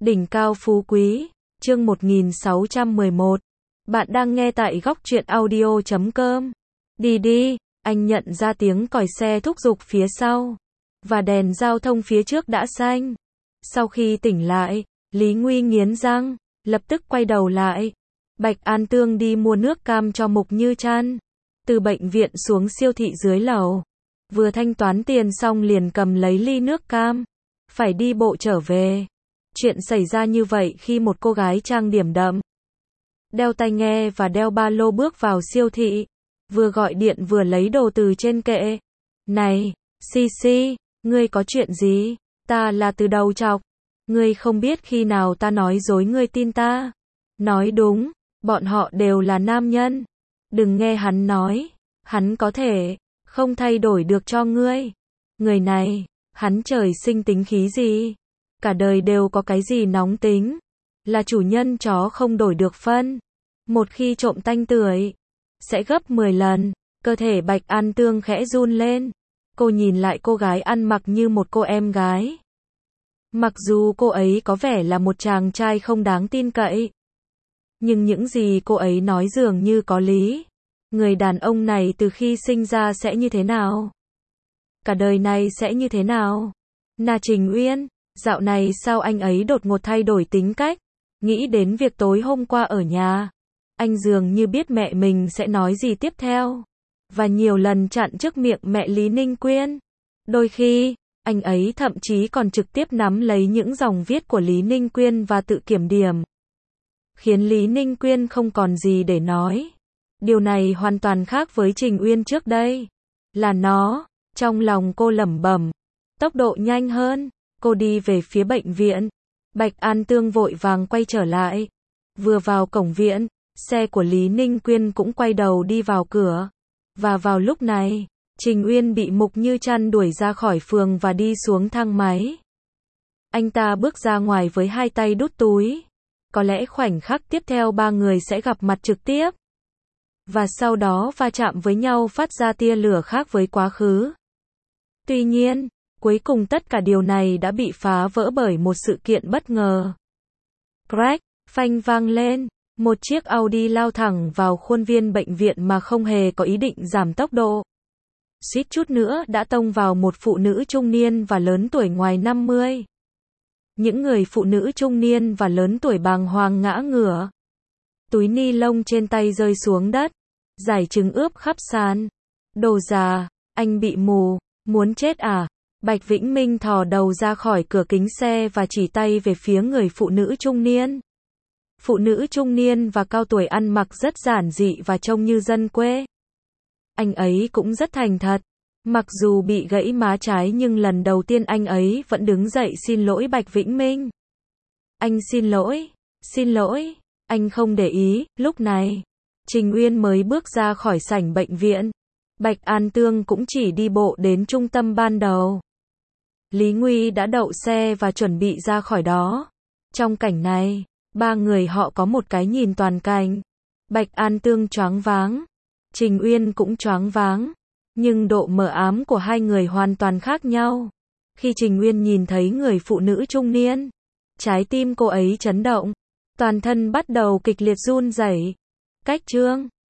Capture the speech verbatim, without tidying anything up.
Đỉnh cao phú quý, chương một nghìn sáu trăm mười một. Bạn đang nghe tại góc truyện audio chấm com. Đi đi, anh nhận ra tiếng còi xe thúc giục phía sau. Và đèn giao thông phía trước đã xanh. Sau khi tỉnh lại, Lý Nguy nghiến răng, lập tức quay đầu lại. Bạch An Tương đi mua nước cam cho Mục Như Trăn. Từ bệnh viện xuống siêu thị dưới lầu. Vừa thanh toán tiền xong liền cầm lấy ly nước cam. Phải đi bộ trở về. Chuyện xảy ra như vậy khi một cô gái trang điểm đậm, đeo tai nghe và đeo ba lô bước vào siêu thị, vừa gọi điện vừa lấy đồ từ trên kệ. Này, Sisi, ngươi có chuyện gì? Ta là Từ Đầu Chọc. Ngươi không biết khi nào ta nói dối ngươi tin ta. Nói đúng, bọn họ đều là nam nhân. Đừng nghe hắn nói, hắn có thể không thay đổi được cho ngươi. Người này, hắn trời sinh tính khí gì? Cả đời đều có cái gì nóng tính? Là chủ nhân chó không đổi được phân. Một khi trộm tanh tưởi, sẽ gấp mười lần. Cơ thể Bạch An Tương khẽ run lên. Cô nhìn lại cô gái ăn mặc như một cô em gái. Mặc dù cô ấy có vẻ là một chàng trai không đáng tin cậy, nhưng những gì cô ấy nói dường như có lý. Người đàn ông này từ khi sinh ra sẽ như thế nào? Cả đời này sẽ như thế nào? Na Trình Uyên, dạo này sao anh ấy đột ngột thay đổi tính cách? Nghĩ đến việc tối hôm qua ở nhà, anh dường như biết mẹ mình sẽ nói gì tiếp theo, và nhiều lần chặn trước miệng mẹ Lý Ninh Quyên. Đôi khi, anh ấy thậm chí còn trực tiếp nắm lấy những dòng viết của Lý Ninh Quyên và tự kiểm điểm, khiến Lý Ninh Quyên không còn gì để nói. Điều này hoàn toàn khác với Trình Uyên trước đây. Là nó, trong lòng cô lẩm bẩm. Tốc độ nhanh hơn, cô đi về phía bệnh viện. Bạch An Tương vội vàng quay trở lại. Vừa vào cổng viện, xe của Lý Ninh Quyên cũng quay đầu đi vào cửa. Và vào lúc này, Trình Uyên bị Mục Như Trăn đuổi ra khỏi phường và đi xuống thang máy. Anh ta bước ra ngoài với hai tay đút túi. Có lẽ khoảnh khắc tiếp theo ba người sẽ gặp mặt trực tiếp. Và sau đó va chạm với nhau phát ra tia lửa khác với quá khứ. Tuy nhiên, cuối cùng tất cả điều này đã bị phá vỡ bởi một sự kiện bất ngờ. Crack, phanh vang lên, một chiếc Audi lao thẳng vào khuôn viên bệnh viện mà không hề có ý định giảm tốc độ. Suýt chút nữa đã tông vào một phụ nữ trung niên và lớn tuổi ngoài năm mươi. Những người phụ nữ trung niên và lớn tuổi bàng hoàng ngã ngửa. Túi ni lông trên tay rơi xuống đất. Giải trứng ướp khắp sàn. Đồ già, anh bị mù, muốn chết à? Bạch Vĩnh Minh thò đầu ra khỏi cửa kính xe và chỉ tay về phía người phụ nữ trung niên. Phụ nữ trung niên và cao tuổi ăn mặc rất giản dị và trông như dân quê. Anh ấy cũng rất thành thật. Mặc dù bị gãy má trái nhưng lần đầu tiên anh ấy vẫn đứng dậy xin lỗi Bạch Vĩnh Minh. Anh xin lỗi, xin lỗi, anh không để ý. Lúc này, Trình Uyên mới bước ra khỏi sảnh bệnh viện. Bạch An Tương cũng chỉ đi bộ đến trung tâm ban đầu. Lý Nguy đã đậu xe và chuẩn bị ra khỏi đó. Trong cảnh này, ba người họ có một cái nhìn toàn cảnh. Bạch An Tương choáng váng, Trình Uyên cũng choáng váng, nhưng độ mờ ám của hai người hoàn toàn khác nhau. Khi Trình Uyên nhìn thấy người phụ nữ trung niên, trái tim cô ấy chấn động, toàn thân bắt đầu kịch liệt run rẩy. Cách chương